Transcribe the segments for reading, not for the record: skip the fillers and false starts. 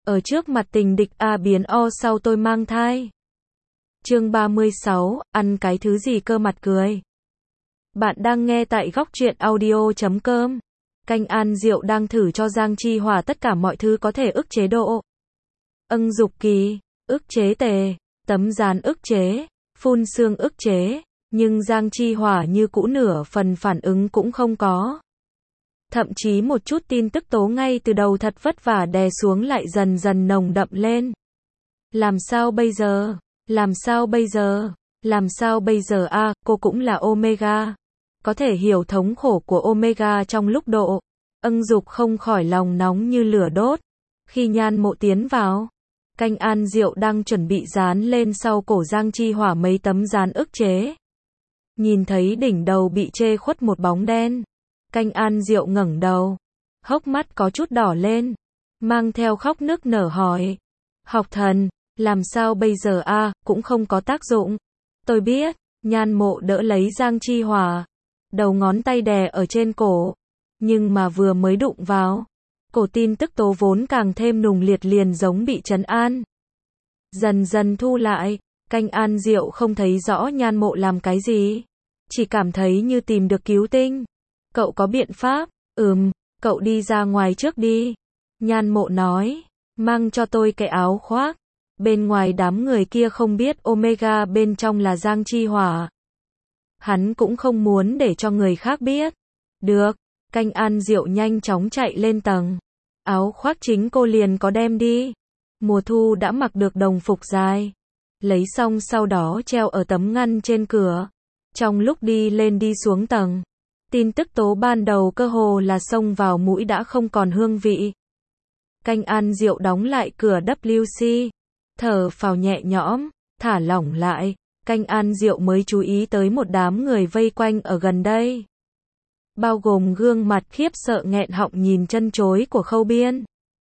Ở trước mặt tình địch A biến O sau tôi mang thai. Chương 36, ăn cái thứ gì cơ mặt cười. Bạn đang nghe tại góc truyện audio.com. Canh An Diệu đang thử cho Giang Chi Hòa tất cả mọi thứ có thể ức chế độ. Dục kỳ, ức chế tề, tấm dán ức chế, phun sương ức chế, nhưng Giang Chi Hòa như cũ nửa phần phản ứng cũng không có. Thậm chí một chút tin tức tố ngay từ đầu thật vất vả đè xuống lại dần dần nồng đậm lên. Làm sao bây giờ? Làm sao bây giờ? Làm sao bây giờ a, cô cũng là Omega. Có thể hiểu thống khổ của Omega trong lúc độ. Dục không khỏi lòng nóng như lửa đốt. Khi Nhan Mộ tiến vào, Canh An Diệu đang chuẩn bị dán lên sau cổ Giang Chi Hỏa mấy tấm dán ức chế. Nhìn thấy đỉnh đầu bị che khuất một bóng đen. Canh An Diệu ngẩng đầu, hốc mắt có chút đỏ lên, mang theo khóc nức nở hỏi. Học thần, làm sao bây giờ a, cũng không có tác dụng. Tôi biết, Nhan Mộ đỡ lấy Giang Chi Hỏa, đầu ngón tay đè ở trên cổ, nhưng mà vừa mới đụng vào, cổ tin tức tố vốn càng thêm nùng liệt liền giống bị trấn an. Dần dần thu lại, Canh An Diệu không thấy rõ Nhan Mộ làm cái gì, chỉ cảm thấy như tìm được cứu tinh. Cậu có biện pháp? Cậu đi ra ngoài trước đi. Nhan Mộ nói, mang cho tôi cái áo khoác. Bên ngoài đám người kia không biết Omega bên trong là Giang Chi Hỏa. Hắn cũng không muốn để cho người khác biết. Được, Canh An Diệu nhanh chóng chạy lên tầng. Áo khoác chính cô liền có đem đi. Mùa thu đã mặc được đồng phục dài. Lấy xong sau đó treo ở tấm ngăn trên cửa. Trong lúc đi lên đi xuống tầng, tin tức tố ban đầu cơ hồ là xông vào mũi đã không còn hương vị. Canh An Diệu đóng lại cửa WC, thở phào nhẹ nhõm, thả lỏng lại. Canh An Diệu mới chú ý tới một đám người vây quanh ở gần đây, bao gồm gương mặt khiếp sợ nghẹn họng nhìn chân chối của Khâu Biên.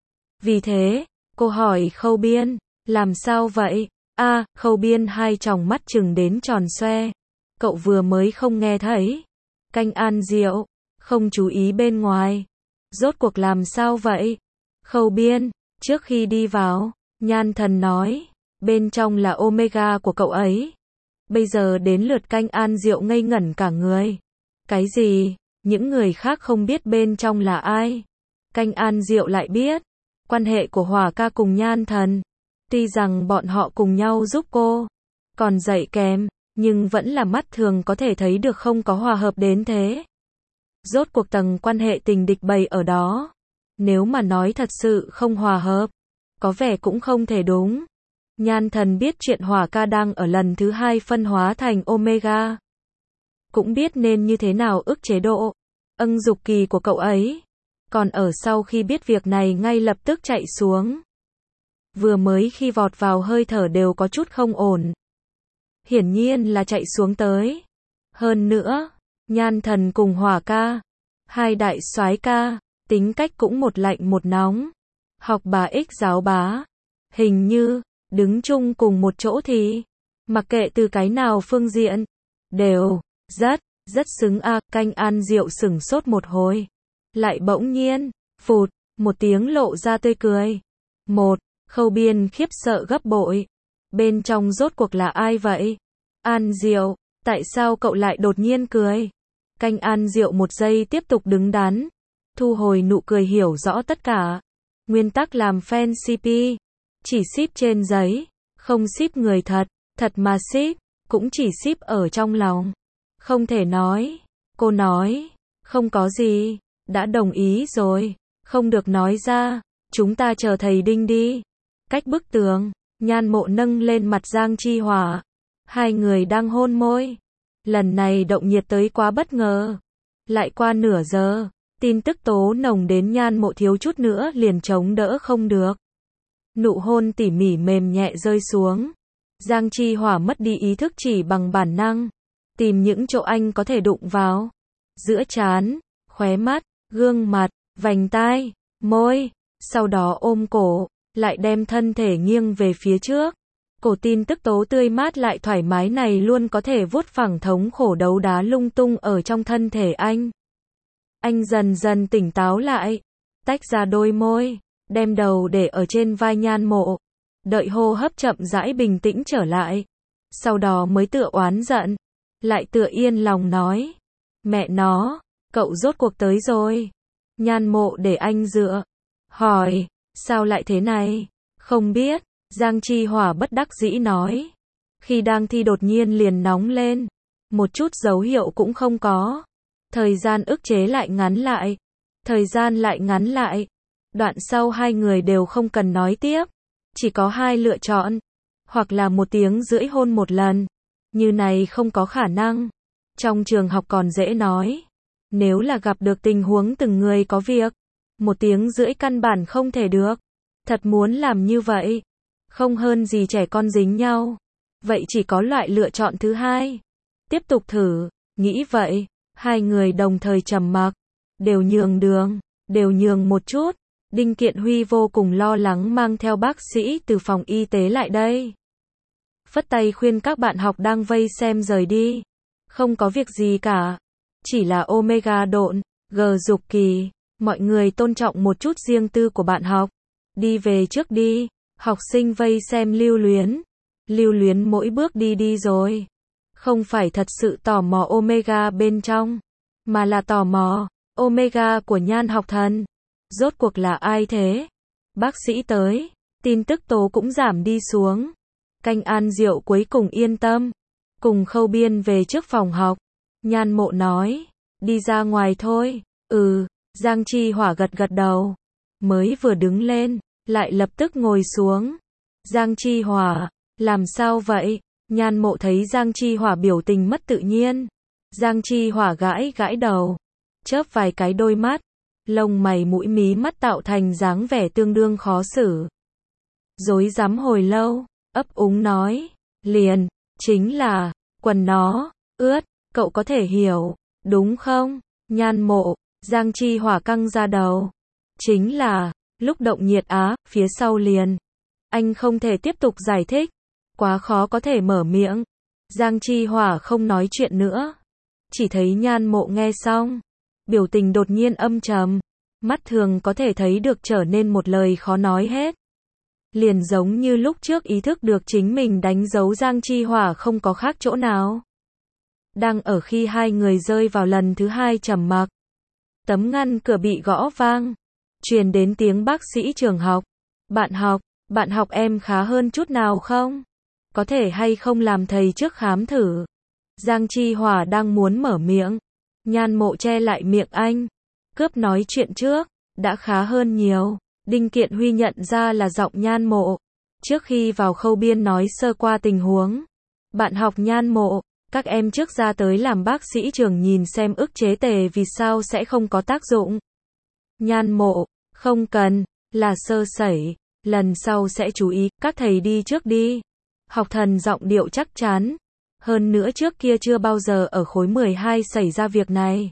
Vì thế, cô hỏi Khâu Biên, làm sao vậy? Khâu Biên hai tròng mắt trừng đến tròn xoe. Cậu vừa mới không nghe thấy. Canh An Diệu, không chú ý bên ngoài. Rốt cuộc làm sao vậy? Khâu Biên, trước khi đi vào, Nhan Thần nói, bên trong là Omega của cậu ấy. Bây giờ đến lượt Canh An Diệu ngây ngẩn cả người. Cái gì? Những người khác không biết bên trong là ai. Canh An Diệu lại biết. Quan hệ của Hỏa ca cùng Nhan Thần. Tuy rằng bọn họ cùng nhau giúp cô, còn dạy kèm, nhưng vẫn là mắt thường có thể thấy được không có hòa hợp đến thế. Rốt cuộc tầng quan hệ tình địch bày ở đó. Nếu mà nói thật sự không hòa hợp, có vẻ cũng không thể đúng. Nhan Thần biết chuyện Hỏa ca đang ở lần thứ 2 phân hóa thành Omega. Cũng biết nên như thế nào ức chế độ dục kỳ của cậu ấy. Còn ở sau khi biết việc này ngay lập tức chạy xuống. Vừa mới khi vọt vào hơi thở đều có chút không ổn. Hiển nhiên là chạy xuống tới. Hơn nữa, Nhan Thần cùng Hỏa ca, hai đại soái ca, tính cách cũng một lạnh một nóng. Học bà ích giáo bá. Hình như, đứng chung cùng một chỗ thì, mặc kệ từ cái nào phương diện, đều, rất xứng a. Canh An Diệu sửng sốt một hồi. Lại bỗng nhiên, phụt, một tiếng lộ ra tươi cười. Khâu Biên khiếp sợ gấp bội. Bên trong rốt cuộc là ai vậy? An Diệu, tại sao cậu lại đột nhiên cười? Canh An Diệu một giây tiếp tục đứng đắn, thu hồi nụ cười hiểu rõ tất cả. Nguyên tắc làm fan CP, chỉ ship trên giấy, không ship người thật, thật mà ship, cũng chỉ ship ở trong lòng. Không thể nói, cô nói, không có gì, đã đồng ý rồi, không được nói ra, chúng ta chờ thầy Đinh đi. Cách bức tường, Nhan Mộ nâng lên mặt Giang Chi Hỏa. Hai người đang hôn môi. Lần này động nhiệt tới quá bất ngờ. Lại qua nửa giờ, tin tức tố nồng đến Nhan Mộ thiếu chút nữa liền chống đỡ không được. Nụ hôn tỉ mỉ mềm nhẹ rơi xuống. Giang Chi Hỏa mất đi ý thức chỉ bằng bản năng, tìm những chỗ anh có thể đụng vào. Giữa trán, khóe mắt, gương mặt, vành tai, môi, sau đó ôm cổ, lại đem thân thể nghiêng về phía trước. Cổ tin tức tố tươi mát lại thoải mái này luôn có thể vuốt phẳng thống khổ đấu đá lung tung ở trong thân thể anh. Anh dần dần tỉnh táo lại, tách ra đôi môi, đem đầu để ở trên vai Nhan Mộ, đợi hô hấp chậm rãi bình tĩnh trở lại. Sau đó mới tựa oán giận, lại tựa yên lòng nói. Mẹ nó, cậu rốt cuộc tới rồi. Nhan Mộ để anh dựa. Hỏi, sao lại thế này? Không biết, Giang Chi Hỏa bất đắc dĩ nói. Khi đang thi đột nhiên liền nóng lên. Một chút dấu hiệu cũng không có. Thời gian ức chế lại ngắn lại. Thời gian lại ngắn lại. Đoạn sau hai người đều không cần nói tiếp. Chỉ có hai lựa chọn. Hoặc là 1 tiếng rưỡi hôn một lần. Như này không có khả năng. Trong trường học còn dễ nói. Nếu là gặp được tình huống từng người có việc. 1 tiếng rưỡi căn bản không thể được. Thật muốn làm như vậy. Không hơn gì trẻ con dính nhau. Vậy chỉ có loại lựa chọn thứ hai. Tiếp tục thử. Nghĩ vậy. Hai người đồng thời trầm mặc. Đều nhường đường. Đều nhường một chút. Đinh Kiện Huy vô cùng lo lắng mang theo bác sĩ từ phòng y tế lại đây. Phất tay khuyên các bạn học đang vây xem rời đi. Không có việc gì cả. Chỉ là Omega độn, G Dục Kỳ. Mọi người tôn trọng một chút riêng tư của bạn học. Đi về trước đi. Học sinh vây xem lưu luyến. Lưu luyến mỗi bước đi rồi. Không phải thật sự tò mò Omega bên trong. Mà là tò mò. Omega của Nhan Học Thần. Rốt cuộc là ai thế? Bác sĩ tới. Tin tức tố cũng giảm đi xuống. Canh An Diệu cuối cùng yên tâm. Cùng Khâu Biên về trước phòng học. Nhan Mộ nói. Đi ra ngoài thôi. Giang Chi Hỏa gật đầu. Mới vừa đứng lên. Lại lập tức ngồi xuống. Giang Chi Hỏa. Làm sao vậy? Nhan Mộ thấy Giang Chi Hỏa biểu tình mất tự nhiên. Giang Chi Hỏa gãi đầu. Chớp vài cái đôi mắt. Lông mày mũi mí mắt tạo thành dáng vẻ tương đương khó xử. Rối rắm hồi lâu. Ấp úng nói. Liền. Chính là. Quần nó. Ướt. Cậu có thể hiểu. Đúng không? Nhan Mộ. Giang Chi Hỏa căng ra đầu. Chính là. Lúc động nhiệt á. Phía sau liền. Anh không thể tiếp tục giải thích. Quá khó có thể mở miệng. Giang Chi Hỏa không nói chuyện nữa. Chỉ thấy Nhan Mộ nghe xong. Biểu tình đột nhiên âm trầm. Mắt thường có thể thấy được trở nên một lời khó nói hết. Liền giống như lúc trước ý thức được chính mình đánh dấu Giang Chi Hỏa không có khác chỗ nào. Đang ở khi hai người rơi vào lần thứ hai trầm mặc. Tấm ngăn cửa bị gõ vang. Truyền đến tiếng bác sĩ trường học. Bạn học em khá hơn chút nào không? Có thể hay không làm thầy trước khám thử? Giang Chi Hỏa đang muốn mở miệng. Nhan Mộ che lại miệng anh. Cướp nói chuyện trước. Đã khá hơn nhiều. Đinh Kiện Huy nhận ra là giọng Nhan Mộ. Trước khi vào Khâu Biên nói sơ qua tình huống. Bạn học Nhan Mộ. Các em trước ra tới làm bác sĩ trường nhìn xem ức chế tề vì sao sẽ không có tác dụng. Nhan Mộ. Không cần. Là sơ sẩy. Lần sau sẽ chú ý. Các thầy đi trước đi. Học Thần giọng điệu chắc chắn. Hơn nữa trước kia chưa bao giờ ở khối 12 xảy ra việc này.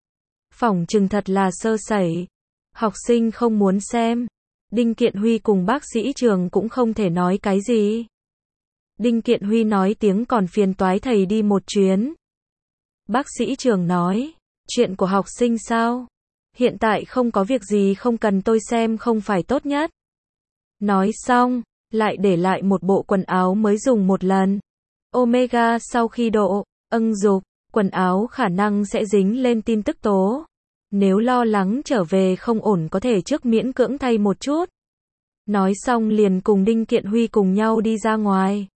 Phỏng chừng thật là sơ sẩy. Học sinh không muốn xem. Đinh Kiện Huy cùng bác sĩ trường cũng không thể nói cái gì. Đinh Kiện Huy nói tiếng còn phiền toái thầy đi một chuyến. Bác sĩ trường nói. Chuyện của học sinh sao? Hiện tại không có việc gì không cần tôi xem không phải tốt nhất. Nói xong. Lại để lại một bộ quần áo mới dùng một lần. Omega sau khi độ, dục, quần áo khả năng sẽ dính lên tin tức tố. Nếu lo lắng trở về không ổn có thể trước miễn cưỡng thay một chút. Nói xong liền cùng Đinh Kiện Huy cùng nhau đi ra ngoài.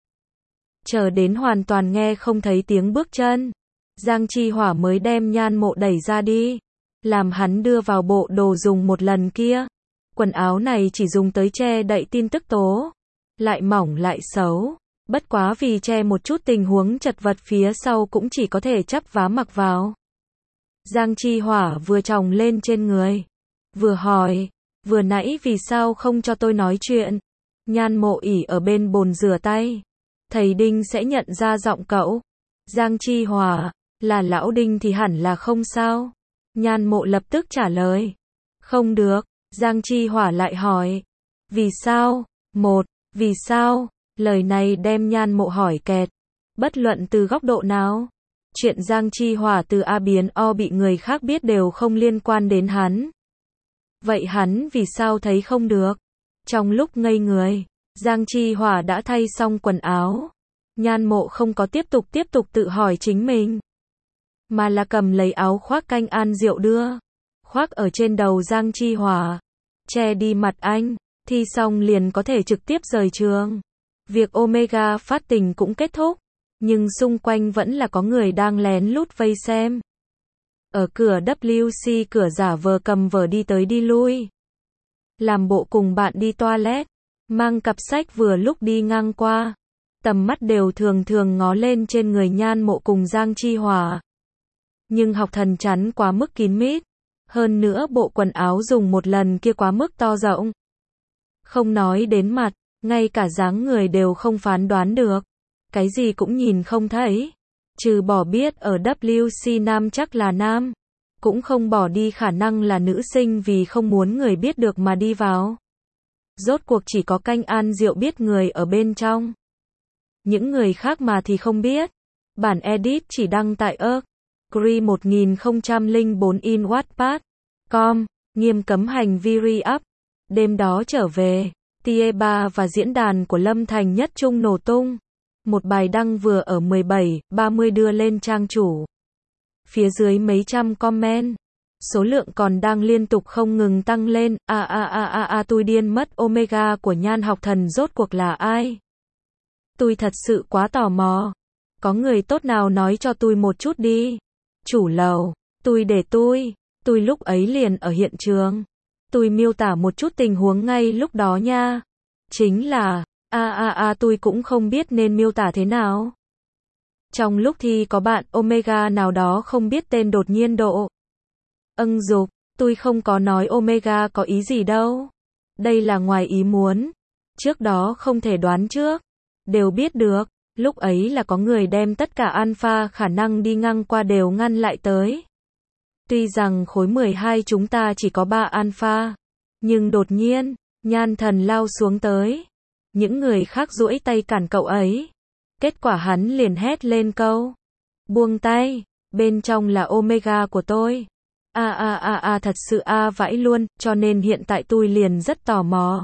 Chờ đến hoàn toàn nghe không thấy tiếng bước chân. Giang Chi Hỏa mới đem Nhan Mộ đẩy ra đi. Làm hắn đưa vào bộ đồ dùng một lần kia. Quần áo này chỉ dùng tới che đậy tin tức tố. Lại mỏng lại xấu. Bất quá vì che một chút tình huống chật vật phía sau cũng chỉ có thể chắp vá mặc vào. Giang Chi Hỏa vừa tròng lên trên người. Vừa hỏi. Vừa nãy vì sao không cho tôi nói chuyện? Nhan Mộ ỉ ở bên bồn rửa tay. Thầy Đinh sẽ nhận ra giọng cậu. Giang Chi Hỏa. Là lão Đinh thì hẳn là không sao. Nhan Mộ lập tức trả lời. Không được. Giang Chi Hỏa lại hỏi. Vì sao? Vì sao? Lời này đem Nhan Mộ hỏi kẹt. Bất luận từ góc độ nào. Chuyện Giang Chi Hỏa từ A biến O bị người khác biết đều không liên quan đến hắn. Vậy hắn vì sao thấy không được? Trong lúc ngây người, Giang Chi Hỏa đã thay xong quần áo. Nhan Mộ không có tiếp tục tự hỏi chính mình, mà là cầm lấy áo khoác Canh An Diệu đưa, khoác ở trên đầu Giang Chi Hỏa, che đi mặt anh, thi xong liền có thể trực tiếp rời trường. Việc Omega phát tình cũng kết thúc, nhưng xung quanh vẫn là có người đang lén lút vây xem. Ở cửa WC cửa giả vờ cầm vở đi tới đi lui, làm bộ cùng bạn đi toilet, mang cặp sách vừa lúc đi ngang qua. Tầm mắt đều thường ngó lên trên người Nhan Mộ cùng Giang Chi Hỏa. Nhưng Học Thần chắn quá mức kín mít. Hơn nữa bộ quần áo dùng một lần kia quá mức to rộng. Không nói đến mặt, ngay cả dáng người đều không phán đoán được. Cái gì cũng nhìn không thấy. Trừ bỏ biết ở WC nam chắc là nam. Cũng không bỏ đi khả năng là nữ sinh vì không muốn người biết được mà đi vào. Rốt cuộc chỉ có Canh An Diệu biết người ở bên trong. Những người khác mà thì không biết. Bản edit chỉ đăng tại Cree 1004 in Wattpad.com, nghiêm cấm hành vi re-up. Đêm đó trở về, Tie3 và diễn đàn của Lâm Thành Nhất Trung nổ tung. Một bài đăng vừa ở 17:30 đưa lên trang chủ. Phía dưới mấy trăm comment. Số lượng còn đang liên tục không ngừng tăng lên. Tôi điên mất, Omega của Nhan Học Thần rốt cuộc là ai? Tôi thật sự quá tò mò. Có người tốt nào nói cho tôi một chút đi. Chủ lầu, tôi lúc ấy liền ở hiện trường. Tôi miêu tả một chút tình huống ngay lúc đó nha. Chính là, tôi cũng không biết nên miêu tả thế nào. Trong lúc thì có bạn Omega nào đó không biết tên đột nhiên độ dục, tôi không có nói Omega có ý gì đâu. Đây là ngoài ý muốn. Trước đó không thể đoán trước. Đều biết được, lúc ấy là có người đem tất cả alpha khả năng đi ngang qua đều ngăn lại tới. Tuy rằng khối 12 chúng ta chỉ có 3 alpha, nhưng đột nhiên, Nhan Thần lao xuống tới. Những người khác duỗi tay cản cậu ấy. Kết quả hắn liền hét lên câu: buông tay, bên trong là Omega của tôi. Thật sự vãi luôn, cho nên hiện tại tôi liền rất tò mò.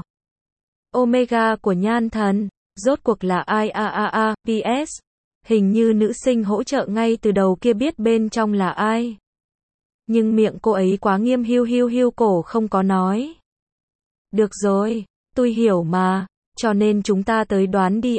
Omega của Nhan Thần, rốt cuộc là ai? PS, hình như nữ sinh hỗ trợ ngay từ đầu kia biết bên trong là ai. Nhưng miệng cô ấy quá nghiêm, hiu cổ không có nói. Được rồi, tôi hiểu mà, cho nên chúng ta tới đoán đi.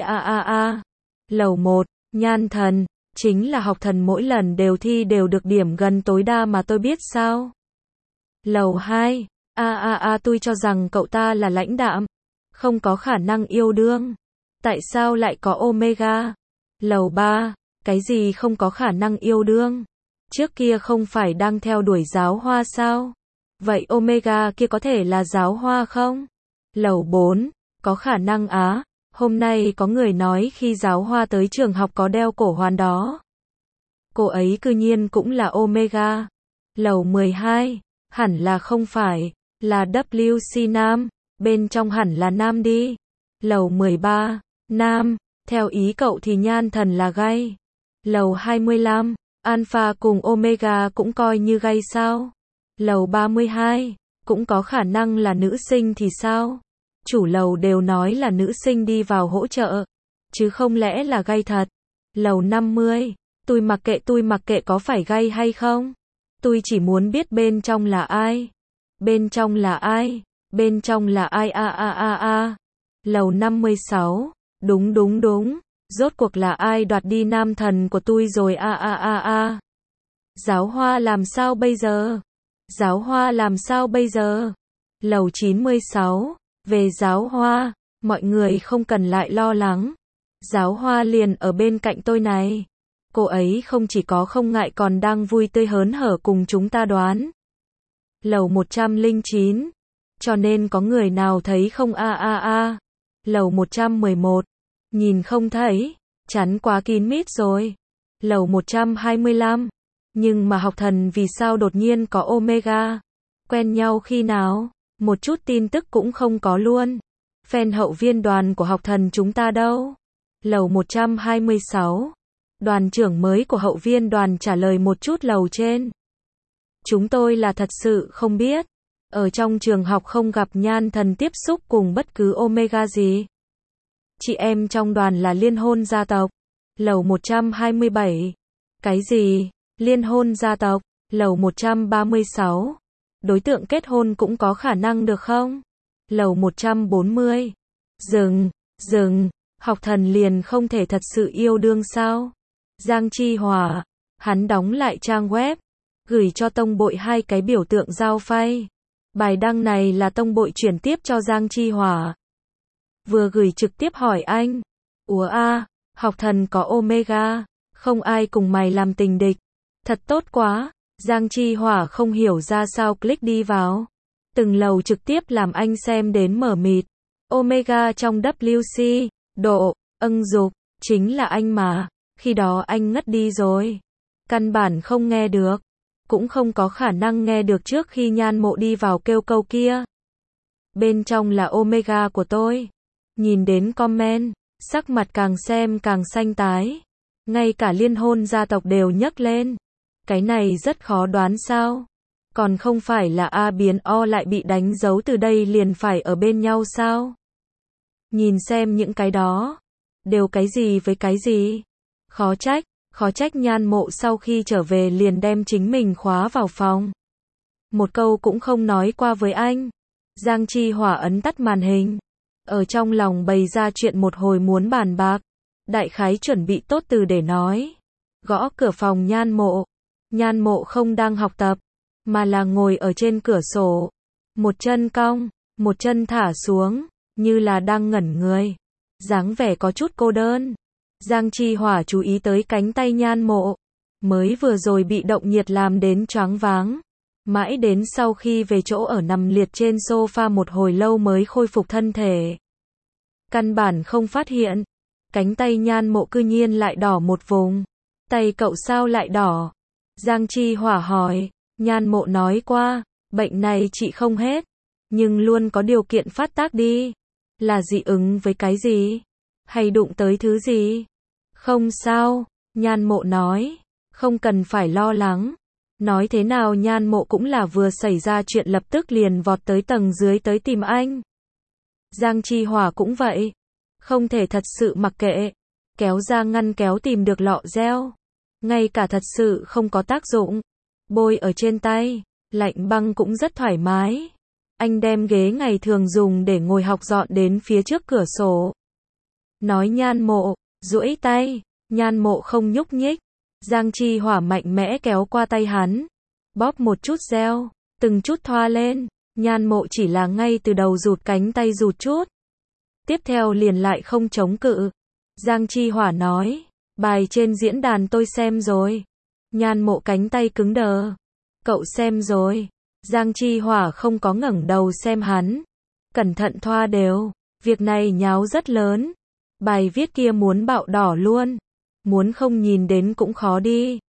Lầu 1, Nhan Thần, chính là Học Thần mỗi lần đều thi đều được điểm gần tối đa mà tôi biết sao. Lầu 2, tôi cho rằng cậu ta là lãnh đạm, không có khả năng yêu đương. Tại sao lại có Omega? Lầu 3, cái gì không có khả năng yêu đương? Trước kia không phải đang theo đuổi giáo hoa sao? Vậy Omega kia có thể là giáo hoa không? Lầu 4, có khả năng hôm nay có người nói khi giáo hoa tới trường học có đeo cổ hoàn đó. Cô ấy cư nhiên cũng là Omega. Lầu 12, hẳn là không phải, là WC nam, bên trong hẳn là nam đi. Lầu 13, nam, theo ý cậu thì Nhan Thần là gay. Lầu 25, Alpha cùng Omega cũng coi như gay sao? Lầu 32, cũng có khả năng là nữ sinh thì sao? Chủ lầu đều nói là nữ sinh đi vào hỗ trợ, chứ không lẽ là gay thật. Lầu 50, tôi mặc kệ có phải gay hay không. Tôi chỉ muốn biết bên trong là ai. Bên trong là ai? Bên trong là ai? Lầu 56, đúng. Rốt cuộc là ai đoạt đi nam thần của tôi rồi? Giáo hoa làm sao bây giờ? Giáo hoa làm sao bây giờ? Lầu 96, về giáo hoa, mọi người không cần lại lo lắng. Giáo hoa liền ở bên cạnh tôi này. Cô ấy không chỉ có không ngại còn đang vui tươi hớn hở cùng chúng ta đoán. Lầu 109, cho nên có người nào thấy không? Lầu 111, nhìn không thấy, chắn quá kín mít rồi. Lầu 125, nhưng mà Học Thần vì sao đột nhiên có Omega? Quen nhau khi nào? Một chút tin tức cũng không có luôn. Fan hậu viên đoàn của Học Thần chúng ta đâu? Lầu 126, đoàn trưởng mới của hậu viên đoàn trả lời một chút lầu trên. Chúng tôi là thật sự không biết. Ở trong trường học không gặp Nhan Thần tiếp xúc cùng bất cứ Omega gì. Chị em trong đoàn là liên hôn gia tộc. Lầu 127. Cái gì? Liên hôn gia tộc? Lầu 136. Đối tượng kết hôn cũng có khả năng được không? Lầu 140. Dừng, học thần liền không thể thật sự yêu đương sao? Giang Chi Hỏa, hắn đóng lại trang web, gửi cho tông bội 2 cái biểu tượng dao phay. Bài đăng này là tông bội chuyển tiếp cho Giang Chi Hỏa. Vừa gửi trực tiếp hỏi anh, ủa học thần có Omega, không ai cùng mày làm tình địch. Thật tốt quá, Giang Chi Hỏa không hiểu ra sao click đi vào. Từng lầu trực tiếp làm anh xem đến mở mịt. Omega trong WC, độ, dục, chính là anh mà, khi đó anh ngất đi rồi. Căn bản không nghe được, cũng không có khả năng nghe được trước khi Nhan Mộ đi vào kêu câu kia. Bên trong là Omega của tôi. Nhìn đến comment, sắc mặt càng xem càng xanh tái. Ngay cả liên hôn gia tộc đều nhấc lên. Cái này rất khó đoán sao? Còn không phải là A biến O lại bị đánh dấu từ đây liền phải ở bên nhau sao? Nhìn xem những cái đó. Đều cái gì với cái gì? Khó trách Nhan Mộ sau khi trở về liền đem chính mình khóa vào phòng. Một câu cũng không nói qua với anh. Giang Chi Hỏa ấn tắt màn hình. Ở trong lòng bày ra chuyện một hồi muốn bàn bạc. Đại khái chuẩn bị tốt từ để nói. Gõ cửa phòng Nhan Mộ. Nhan Mộ không đang học tập, mà là ngồi ở trên cửa sổ. Một chân cong, một chân thả xuống, như là đang ngẩn người. Dáng vẻ có chút cô đơn. Giang Chi Hỏa chú ý tới cánh tay Nhan Mộ. Mới vừa rồi bị động nhiệt làm đến choáng váng. Mãi đến sau khi về chỗ ở nằm liệt trên sofa một hồi lâu mới khôi phục thân thể. Căn bản không phát hiện. Cánh tay Nhan Mộ cư nhiên lại đỏ một vùng. Tay cậu sao lại đỏ? Giang Chi Hỏa hỏi. Nhan Mộ nói qua, bệnh này trị không hết, nhưng luôn có điều kiện phát tác đi. Là dị ứng với cái gì? Hay đụng tới thứ gì? Không sao, Nhan Mộ nói, không cần phải lo lắng. Nói thế nào Nhan Mộ cũng là vừa xảy ra chuyện lập tức liền vọt tới tầng dưới tới tìm anh. Giang Chi Hỏa cũng vậy, không thể thật sự mặc kệ, kéo ra ngăn kéo tìm được lọ gel, ngay cả thật sự không có tác dụng, bôi ở trên tay, lạnh băng cũng rất thoải mái. Anh đem ghế ngày thường dùng để ngồi học dọn đến phía trước cửa sổ. Nói Nhan Mộ, duỗi tay, Nhan Mộ không nhúc nhích. Giang Chi Hỏa mạnh mẽ kéo qua tay hắn, bóp một chút gel, từng chút thoa lên. Nhan Mộ chỉ là ngay từ đầu rụt cánh tay rụt chút. Tiếp theo liền lại không chống cự. Giang Chi Hỏa nói, bài trên diễn đàn tôi xem rồi. Nhan Mộ cánh tay cứng đờ. Cậu xem rồi. Giang Chi Hỏa không có ngẩng đầu xem hắn. Cẩn thận thoa đều. Việc này nháo rất lớn. Bài viết kia muốn bạo đỏ luôn. Muốn không nhìn đến cũng khó đi.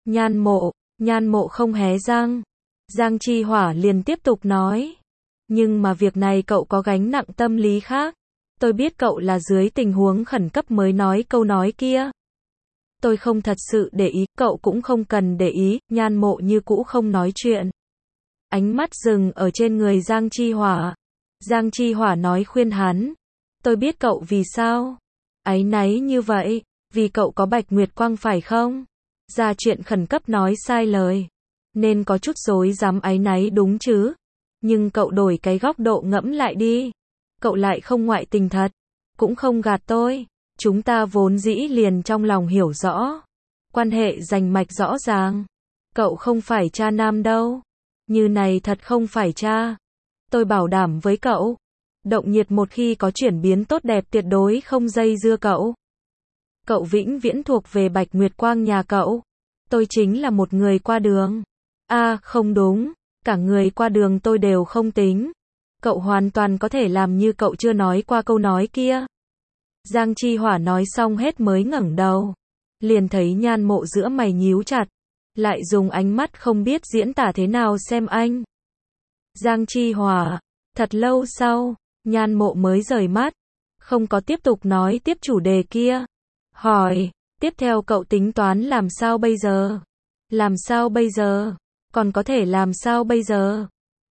Nhan Mộ không hé răng. Giang Chi Hỏa liền tiếp tục nói. Nhưng mà việc này cậu có gánh nặng tâm lý khác. Tôi biết cậu là dưới tình huống khẩn cấp mới nói câu nói kia. Tôi không thật sự để ý, cậu cũng không cần để ý. Nhan Mộ như cũ không nói chuyện. Ánh mắt dừng ở trên người Giang Chi Hỏa. Giang Chi Hỏa nói khuyên hắn. Tôi biết cậu vì sao áy náy như vậy, vì cậu có Bạch Nguyệt Quang phải không? Ra chuyện khẩn cấp nói sai lời, nên có chút rối rắm áy náy đúng chứ? Nhưng cậu đổi cái góc độ ngẫm lại đi. Cậu lại không ngoại tình thật, cũng không gạt tôi. Chúng ta vốn dĩ liền trong lòng hiểu rõ. Quan hệ rành mạch rõ ràng. Cậu không phải cha nam đâu. Như này thật không phải cha. Tôi bảo đảm với cậu. Động nhiệt một khi có chuyển biến tốt đẹp tuyệt đối không dây dưa cậu. Cậu vĩnh viễn thuộc về Bạch Nguyệt Quang nhà cậu. Tôi chính là một người qua đường. Không đúng. Cả người qua đường tôi đều không tính. Cậu hoàn toàn có thể làm như cậu chưa nói qua câu nói kia. Giang Chi Hỏa nói xong hết mới ngẩng đầu. Liền thấy Nhan Mộ giữa mày nhíu chặt. Lại dùng ánh mắt không biết diễn tả thế nào xem anh. Giang Chi Hỏa. Thật lâu sau, Nhan Mộ mới rời mắt. Không có tiếp tục nói tiếp chủ đề kia. Hỏi, tiếp theo cậu tính toán làm sao bây giờ? Làm sao bây giờ? Còn có thể làm sao bây giờ?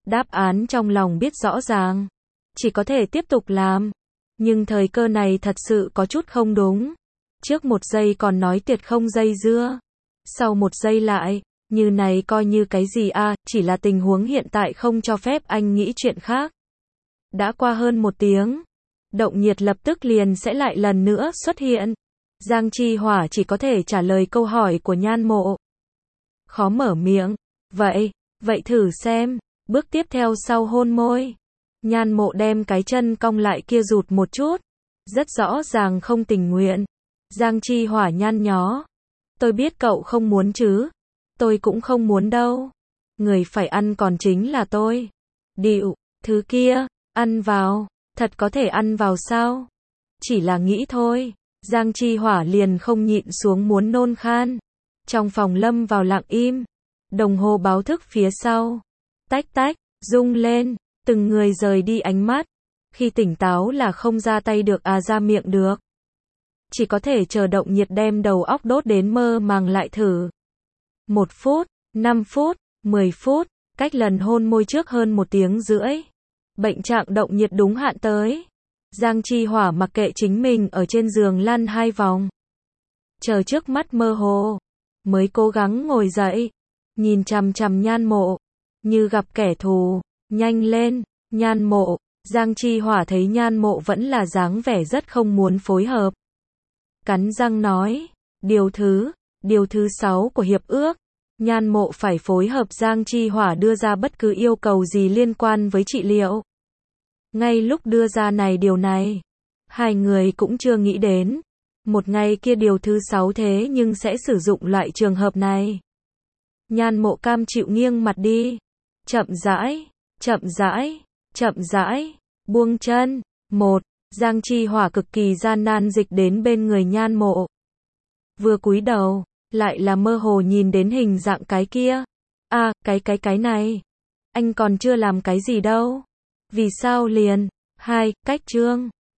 Đáp án trong lòng biết rõ ràng. Chỉ có thể tiếp tục làm. Nhưng thời cơ này thật sự có chút không đúng. Trước một giây còn nói tuyệt không dây dưa. Sau một giây lại, như này coi như cái gì à, chỉ là tình huống hiện tại không cho phép anh nghĩ chuyện khác. Đã qua hơn 1 tiếng. Động nhiệt lập tức liền sẽ lại lần nữa xuất hiện. Giang Chi Hỏa chỉ có thể trả lời câu hỏi của Nhan Mộ. Khó mở miệng. Vậy thử xem. Bước tiếp theo sau hôn môi. Nhan Mộ đem cái chân cong lại kia rụt một chút. Rất rõ ràng không tình nguyện. Giang Chi Hỏa nhăn nhó. Tôi biết cậu không muốn chứ. Tôi cũng không muốn đâu. Người phải ăn còn chính là tôi. Điệu, thứ kia, ăn vào. Thật có thể ăn vào sao? Chỉ là nghĩ thôi. Giang Chi Hỏa liền không nhịn xuống muốn nôn khan. Trong phòng lâm vào lặng im. Đồng hồ báo thức phía sau. Tách tách, rung lên. Từng người rời đi ánh mắt. Khi tỉnh táo là không ra tay được à ra miệng được. Chỉ có thể chờ động nhiệt đem đầu óc đốt đến mơ màng lại thử. 1 phút, 5 phút, 10 phút, cách lần hôn môi trước hơn 1 tiếng rưỡi. Bệnh trạng động nhiệt đúng hạn tới. Giang Chi Hỏa mặc kệ chính mình ở trên giường lăn 2 vòng. Chờ trước mắt mơ hồ. Mới cố gắng ngồi dậy. Nhìn chằm chằm Nhan Mộ. Như gặp kẻ thù. Nhanh lên, Nhan Mộ. Giang Chi Hỏa thấy Nhan Mộ vẫn là dáng vẻ rất không muốn phối hợp. Cắn răng nói. Điều thứ 6 của hiệp ước. Nhan Mộ phải phối hợp Giang Chi Hỏa đưa ra bất cứ yêu cầu gì liên quan với trị liệu. Ngay lúc đưa ra điều này, hai người cũng chưa nghĩ đến. Một ngày kia điều thứ 6 thế nhưng sẽ sử dụng loại trường hợp này. Nhan Mộ cam chịu nghiêng mặt đi. Chậm rãi, buông chân. 1. Giang Chi Hỏa cực kỳ gian nan dịch đến bên người Nhan Mộ. Vừa cúi đầu, lại là mơ hồ nhìn đến hình dạng cái kia. À, cái này. Anh còn chưa làm cái gì đâu. Vì sao liền? 2. Cách chương.